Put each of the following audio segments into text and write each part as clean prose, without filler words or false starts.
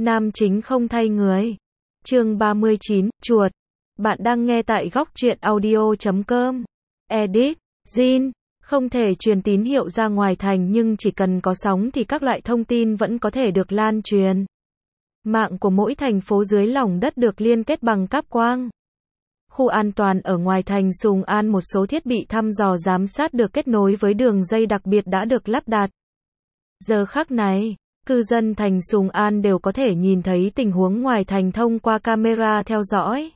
Nam chính không thay người. Chương 39, chuột. Bạn đang nghe tại góc truyện audio.com. Edit, Jin. Không thể truyền tín hiệu ra ngoài thành nhưng chỉ cần có sóng thì các loại thông tin vẫn có thể được lan truyền. Mạng của mỗi thành phố dưới lòng đất được liên kết bằng cáp quang. Khu an toàn ở ngoài thành Sùng An, một số thiết bị thăm dò giám sát được kết nối với đường dây đặc biệt đã được lắp đặt. Giờ khắc này, cư dân thành Sùng An đều có thể nhìn thấy tình huống ngoài thành thông qua camera theo dõi.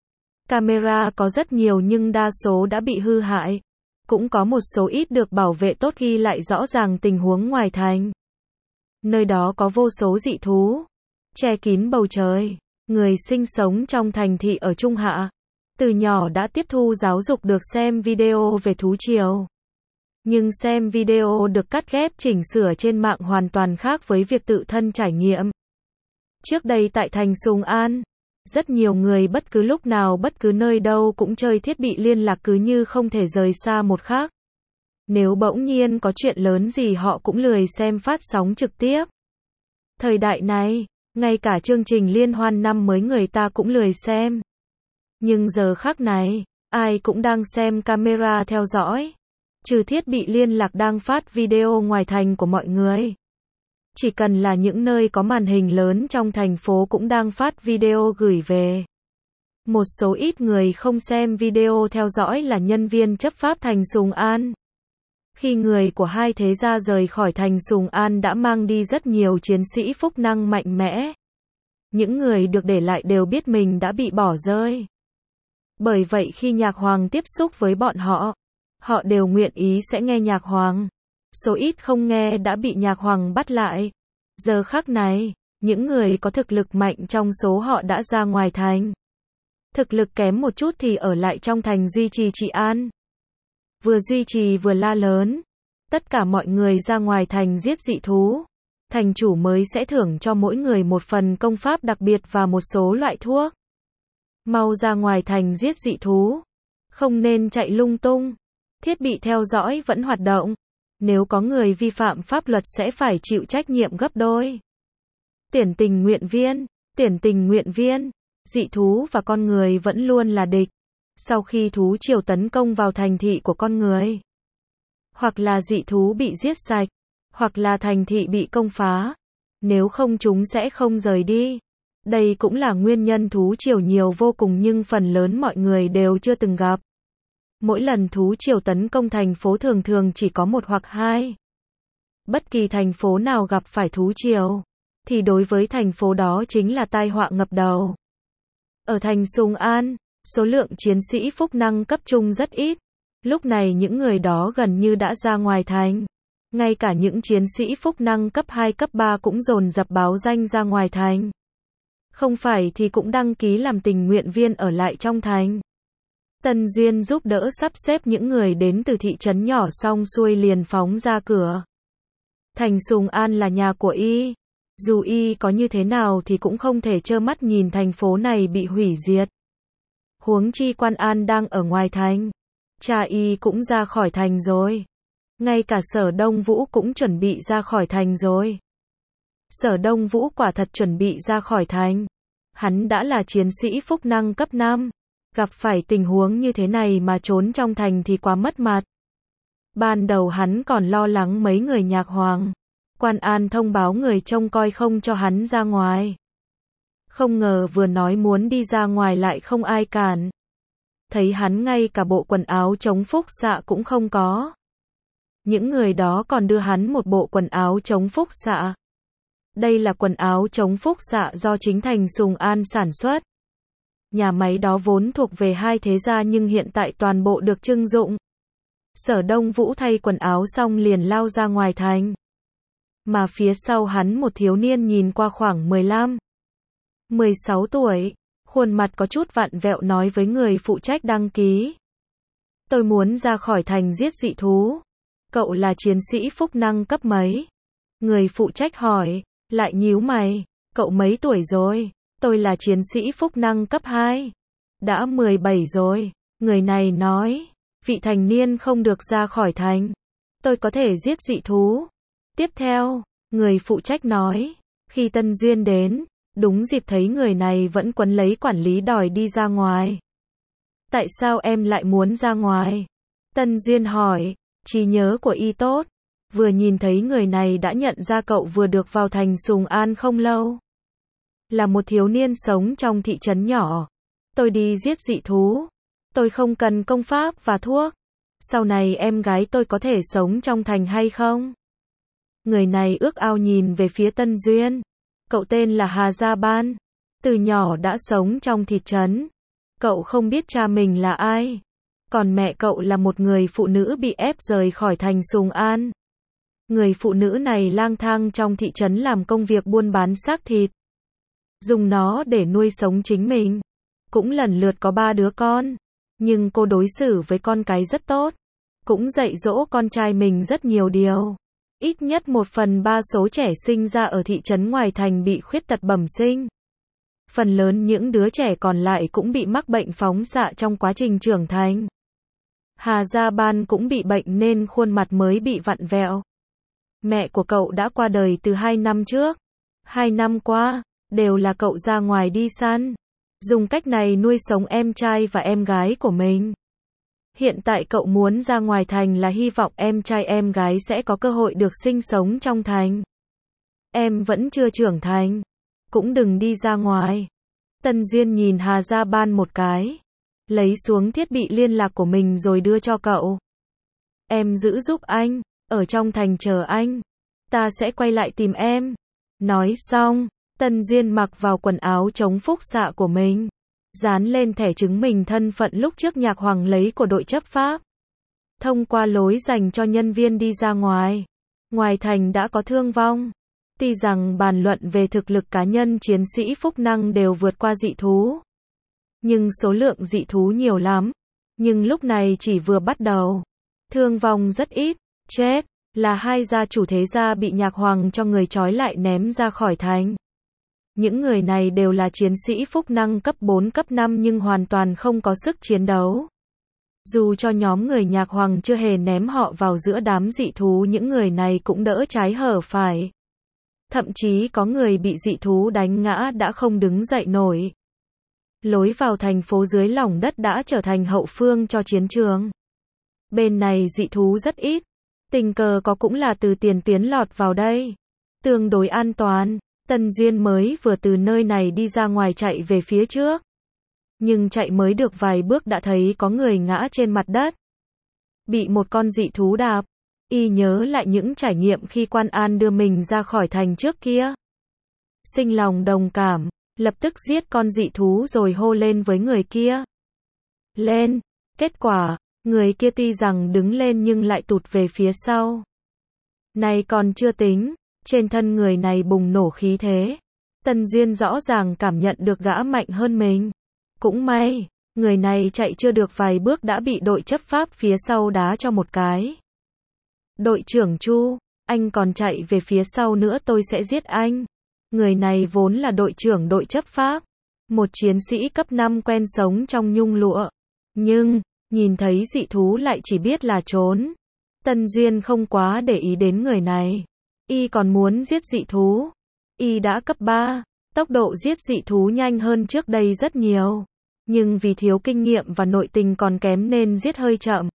Camera có rất nhiều nhưng đa số đã bị hư hại. Cũng có một số ít được bảo vệ tốt ghi lại rõ ràng tình huống ngoài thành. Nơi đó có vô số dị thú, che kín bầu trời. Người sinh sống trong thành thị ở Trung Hạ, từ nhỏ đã tiếp thu giáo dục được xem video về thú triều. Nhưng xem video được cắt ghép chỉnh sửa trên mạng hoàn toàn khác với việc tự thân trải nghiệm. Trước đây tại thành Sùng An, rất nhiều người bất cứ lúc nào bất cứ nơi đâu cũng chơi thiết bị liên lạc cứ như không thể rời xa một khắc. Nếu bỗng nhiên có chuyện lớn gì họ cũng lười xem phát sóng trực tiếp. Thời đại này, ngay cả chương trình liên hoan năm mới người ta cũng lười xem. Nhưng giờ khắc này, ai cũng đang xem camera theo dõi. Trừ thiết bị liên lạc đang phát video ngoài thành của mọi người. Chỉ cần là những nơi có màn hình lớn trong thành phố cũng đang phát video gửi về. Một số ít người không xem video theo dõi là nhân viên chấp pháp thành Sùng An. Khi người của hai thế gia rời khỏi thành Sùng An đã mang đi rất nhiều chiến sĩ phúc năng mạnh mẽ. Những người được để lại đều biết mình đã bị bỏ rơi. Bởi vậy khi nhạc hoàng tiếp xúc với bọn họ, họ đều nguyện ý sẽ nghe nhạc hoàng. Số ít không nghe đã bị nhạc hoàng bắt lại. Giờ khắc này, những người có thực lực mạnh trong số họ đã ra ngoài thành. Thực lực kém một chút thì ở lại trong thành duy trì trị an. Vừa duy trì vừa la lớn. Tất cả mọi người ra ngoài thành giết dị thú. Thành chủ mới sẽ thưởng cho mỗi người một phần công pháp đặc biệt và một số loại thuốc. Mau ra ngoài thành giết dị thú. Không nên chạy lung tung. Thiết bị theo dõi vẫn hoạt động. Nếu có người vi phạm pháp luật sẽ phải chịu trách nhiệm gấp đôi. Tuyển tình nguyện viên. Dị thú và con người vẫn luôn là địch. Sau khi thú triều tấn công vào thành thị của con người, hoặc là dị thú bị giết sạch, hoặc là thành thị bị công phá, nếu không chúng sẽ không rời đi. Đây cũng là nguyên nhân thú triều nhiều vô cùng nhưng phần lớn mọi người đều chưa từng gặp. Mỗi lần thú triều tấn công thành phố thường thường chỉ có một hoặc hai. Bất kỳ thành phố nào gặp phải thú triều, thì đối với thành phố đó chính là tai họa ngập đầu. Ở thành Sùng An, số lượng chiến sĩ phúc năng cấp trung rất ít. Lúc này những người đó gần như đã ra ngoài thành. Ngay cả những chiến sĩ phúc năng cấp 2 cấp 3 cũng dồn dập báo danh ra ngoài thành. Không phải thì cũng đăng ký làm tình nguyện viên ở lại trong thành. Tân Duyên giúp đỡ sắp xếp những người đến từ thị trấn nhỏ xong xuôi liền phóng ra cửa. Thành Sùng An là nhà của y. Dù y có như thế nào thì cũng không thể trơ mắt nhìn thành phố này bị hủy diệt. Huống chi Quan An đang ở ngoài thành. Cha y cũng ra khỏi thành rồi. Ngay cả Sở Đông Vũ cũng chuẩn bị ra khỏi thành rồi. Sở Đông Vũ quả thật chuẩn bị ra khỏi thành. Hắn đã là chiến sĩ phúc năng cấp 5. Gặp phải tình huống như thế này mà trốn trong thành thì quá mất mặt. Ban đầu hắn còn lo lắng mấy người nhạc hoàng. Quan An thông báo người trông coi không cho hắn ra ngoài. Không ngờ vừa nói muốn đi ra ngoài lại không ai cản. Thấy hắn ngay cả bộ quần áo chống phúc xạ cũng không có. Những người đó còn đưa hắn một bộ quần áo chống phúc xạ. Đây là quần áo chống phúc xạ do chính thành Sùng An sản xuất. Nhà máy đó vốn thuộc về hai thế gia nhưng hiện tại toàn bộ được trưng dụng. Sở Đông Vũ thay quần áo xong liền lao ra ngoài thành. Mà phía sau hắn một thiếu niên nhìn qua khoảng 15, 16 tuổi, khuôn mặt có chút vặn vẹo nói với người phụ trách đăng ký. Tôi muốn ra khỏi thành giết dị thú. Cậu là chiến sĩ phúc năng cấp mấy? Người phụ trách hỏi, lại nhíu mày, cậu mấy tuổi rồi? Tôi là chiến sĩ phúc năng cấp 2. Đã 17 rồi. Người này nói, vị thành niên không được ra khỏi thành. Tôi có thể giết dị thú. Tiếp theo, người phụ trách nói, khi Tân Duyên đến, đúng dịp thấy người này vẫn quấn lấy quản lý đòi đi ra ngoài. Tại sao em lại muốn ra ngoài? Tân Duyên hỏi, trí nhớ của y tốt, vừa nhìn thấy người này đã nhận ra cậu vừa được vào thành Sùng An không lâu. Là một thiếu niên sống trong thị trấn nhỏ. Tôi đi giết dị thú. Tôi không cần công pháp và thuốc. Sau này em gái tôi có thể sống trong thành hay không? Người này ước ao nhìn về phía Tân Duyên. Cậu tên là Hà Gia Ban. Từ nhỏ đã sống trong thị trấn. Cậu không biết cha mình là ai. Còn mẹ cậu là một người phụ nữ bị ép rời khỏi thành Sùng An. Người phụ nữ này lang thang trong thị trấn làm công việc buôn bán xác thịt. Dùng nó để nuôi sống chính mình. Cũng lần lượt có 3 đứa con. Nhưng cô đối xử với con cái rất tốt. Cũng dạy dỗ con trai mình rất nhiều điều. Ít nhất 1/3 số trẻ sinh ra ở thị trấn ngoài thành bị khuyết tật bẩm sinh. Phần lớn những đứa trẻ còn lại cũng bị mắc bệnh phóng xạ trong quá trình trưởng thành. Hà Gia Ban cũng bị bệnh nên khuôn mặt mới bị vặn vẹo. Mẹ của cậu đã qua đời từ 2 năm trước. 2 năm qua, đều là cậu ra ngoài đi săn. Dùng cách này nuôi sống em trai và em gái của mình. Hiện tại cậu muốn ra ngoài thành là hy vọng em trai em gái sẽ có cơ hội được sinh sống trong thành. Em vẫn chưa trưởng thành. Cũng đừng đi ra ngoài. Tân Duyên nhìn Hà Gia Ban một cái. Lấy xuống thiết bị liên lạc của mình rồi đưa cho cậu. Em giữ giúp anh. Ở trong thành chờ anh. Ta sẽ quay lại tìm em. Nói xong, Tân Duyên mặc vào quần áo chống phúc xạ của mình. Dán lên thẻ chứng minh thân phận lúc trước Nhạc Hoàng lấy của đội chấp pháp. Thông qua lối dành cho nhân viên đi ra ngoài. Ngoài thành đã có thương vong. Tuy rằng bàn luận về thực lực cá nhân chiến sĩ Phúc Năng đều vượt qua dị thú. Nhưng số lượng dị thú nhiều lắm. Nhưng lúc này chỉ vừa bắt đầu. Thương vong rất ít. Chết là 2 gia chủ thế gia bị Nhạc Hoàng cho người trói lại ném ra khỏi thành. Những người này đều là chiến sĩ Phúc Năng cấp 4 cấp 5 nhưng hoàn toàn không có sức chiến đấu. Dù cho nhóm người Nhạc Hoàng chưa hề ném họ vào giữa đám dị thú, những người này cũng đỡ trái hở phải. Thậm chí có người bị dị thú đánh ngã đã không đứng dậy nổi. Lối vào thành phố dưới lòng đất đã trở thành hậu phương cho chiến trường. Bên này dị thú rất ít. Tình cờ có cũng là từ tiền tuyến lọt vào đây. Tương đối an toàn. Tân Duyên mới vừa từ nơi này đi ra ngoài chạy về phía trước. Nhưng chạy mới được vài bước đã thấy có người ngã trên mặt đất. Bị một con dị thú đạp. Y nhớ lại những trải nghiệm khi Quan An đưa mình ra khỏi thành trước kia. Sinh lòng đồng cảm, lập tức giết con dị thú rồi hô lên với người kia. Lên! Kết quả, người kia tuy rằng đứng lên nhưng lại tụt về phía sau. Này còn chưa tính, trên thân người này bùng nổ khí thế. Tân Duyên rõ ràng cảm nhận được gã mạnh hơn mình. Cũng may, người này chạy chưa được vài bước đã bị đội chấp pháp phía sau đá cho một cái. Đội trưởng Chu, anh còn chạy về phía sau nữa tôi sẽ giết anh. Người này vốn là đội trưởng đội chấp pháp. Một chiến sĩ cấp 5 quen sống trong nhung lụa. Nhưng, nhìn thấy dị thú lại chỉ biết là trốn. Tân Duyên không quá để ý đến người này. Y còn muốn giết dị thú. Y đã cấp 3, tốc độ giết dị thú nhanh hơn trước đây rất nhiều. Nhưng vì thiếu kinh nghiệm và nội tình còn kém nên giết hơi chậm.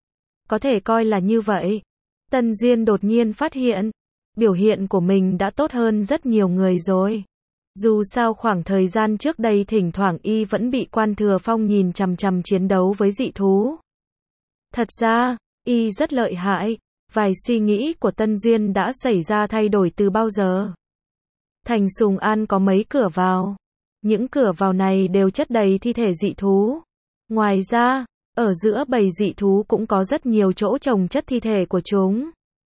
Có thể coi là như vậy. Tân Duyên đột nhiên phát hiện, biểu hiện của mình đã tốt hơn rất nhiều người rồi. Dù sao khoảng thời gian trước đây thỉnh thoảng Y vẫn bị Quan Thừa Phong nhìn chằm chằm chiến đấu với dị thú. Thật ra, Y rất lợi hại. Vài suy nghĩ của Tân Duyên đã xảy ra thay đổi từ bao giờ. Thành Sùng An có mấy cửa vào. Những cửa vào này đều chất đầy thi thể dị thú. Ngoài ra, ở giữa bầy dị thú cũng có rất nhiều chỗ chồng chất thi thể của chúng.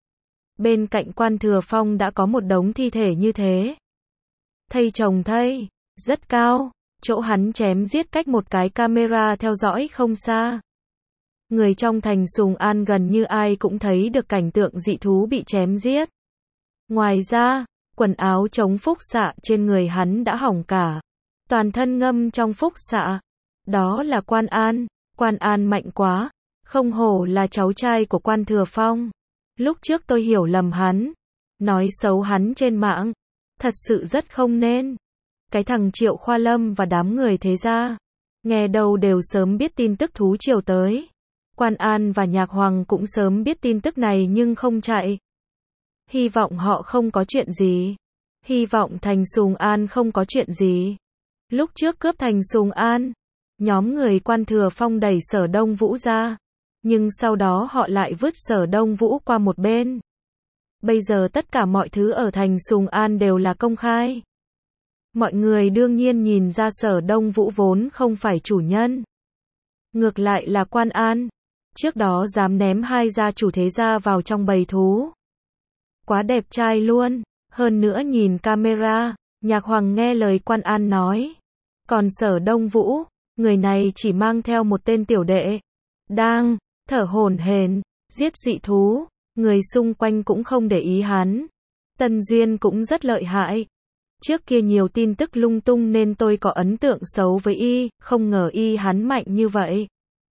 Bên cạnh Quan Thừa Phong đã có một đống thi thể như thế. Thây chồng thây, rất cao. Chỗ hắn chém giết cách một cái camera theo dõi không xa. Người trong thành Sùng An gần như ai cũng thấy được cảnh tượng dị thú bị chém giết. Ngoài ra, quần áo chống phúc xạ trên người hắn đã hỏng cả. Toàn thân ngâm trong phúc xạ. Đó là Quan An. Quan An mạnh quá. Không hổ là cháu trai của Quan Thừa Phong. Lúc trước tôi hiểu lầm hắn. Nói xấu hắn trên mạng. Thật sự rất không nên. Cái thằng Triệu Khoa Lâm và đám người thế gia, nghe đâu đều sớm biết tin tức thú triều tới. Quan An và Nhạc Hoàng cũng sớm biết tin tức này nhưng không chạy. Hy vọng họ không có chuyện gì. Hy vọng thành Sùng An không có chuyện gì. Lúc trước cướp thành Sùng An, nhóm người Quan Thừa Phong đẩy Sở Đông Vũ ra. Nhưng sau đó họ lại vứt Sở Đông Vũ qua một bên. Bây giờ tất cả mọi thứ ở thành Sùng An đều là công khai. Mọi người đương nhiên nhìn ra Sở Đông Vũ vốn không phải chủ nhân. Ngược lại là Quan An. Trước đó dám ném hai gia chủ thế gia vào trong bầy thú. Quá đẹp trai luôn. Hơn nữa nhìn camera, Nhạc Hoàng nghe lời Quan An nói. Còn Sở Đông Vũ, người này chỉ mang theo một tên tiểu đệ. Đang thở hổn hển, giết dị thú. Người xung quanh cũng không để ý hắn. Tân Duyên cũng rất lợi hại. Trước kia nhiều tin tức lung tung nên tôi có ấn tượng xấu với y, không ngờ y hắn mạnh như vậy.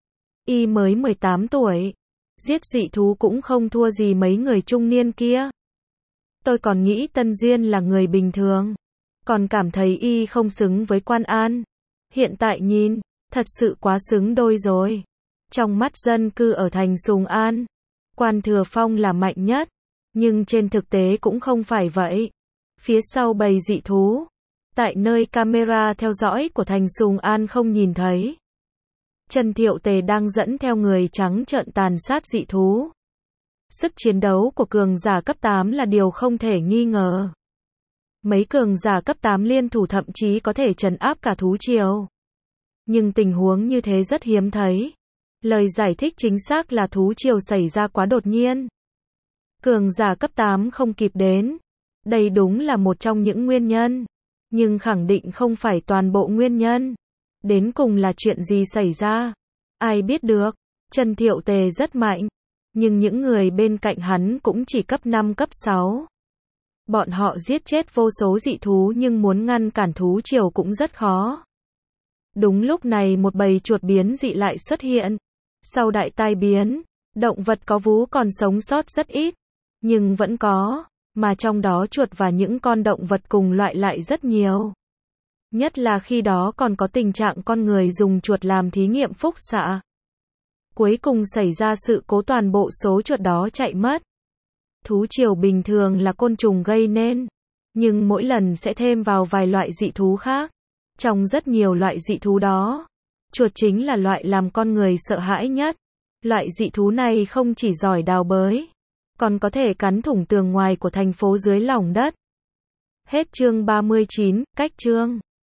Y mới 18 tuổi. Giết dị thú cũng không thua gì mấy người trung niên kia. Tôi còn nghĩ Tân Duyên là người bình thường. Còn cảm thấy y không xứng với Quan An. Hiện tại nhìn, thật sự quá xứng đôi rồi. Trong mắt dân cư ở thành Sùng An, Quan Thừa Phong là mạnh nhất. Nhưng trên thực tế cũng không phải vậy. Phía sau bầy dị thú, tại nơi camera theo dõi của thành Sùng An không nhìn thấy, Trần Thiệu Tề đang dẫn theo người trắng trợn tàn sát dị thú. Sức chiến đấu của cường giả cấp 8 là điều không thể nghi ngờ. Mấy cường giả cấp 8 liên thủ thậm chí có thể trấn áp cả thú triều. Nhưng tình huống như thế rất hiếm thấy. Lời giải thích chính xác là thú triều xảy ra quá đột nhiên. Cường giả cấp 8 không kịp đến. Đây đúng là một trong những nguyên nhân. Nhưng khẳng định không phải toàn bộ nguyên nhân. Đến cùng là chuyện gì xảy ra? Ai biết được. Trần Thiệu Tề rất mạnh. Nhưng những người bên cạnh hắn cũng chỉ cấp 5 cấp 6. Bọn họ giết chết vô số dị thú nhưng muốn ngăn cản thú triều cũng rất khó. Đúng lúc này một bầy chuột biến dị lại xuất hiện. Sau đại tai biến, động vật có vú còn sống sót rất ít. Nhưng vẫn có. Mà trong đó chuột và những con động vật cùng loại lại rất nhiều. Nhất là khi đó còn có tình trạng con người dùng chuột làm thí nghiệm phúc xạ. Cuối cùng xảy ra sự cố toàn bộ số chuột đó chạy mất. Thú triều bình thường là côn trùng gây nên. Nhưng mỗi lần sẽ thêm vào vài loại dị thú khác. Trong rất nhiều loại dị thú đó, chuột chính là loại làm con người sợ hãi nhất. Loại dị thú này không chỉ giỏi đào bới, còn có thể cắn thủng tường ngoài của thành phố dưới lòng đất. Hết chương 39, cách chương.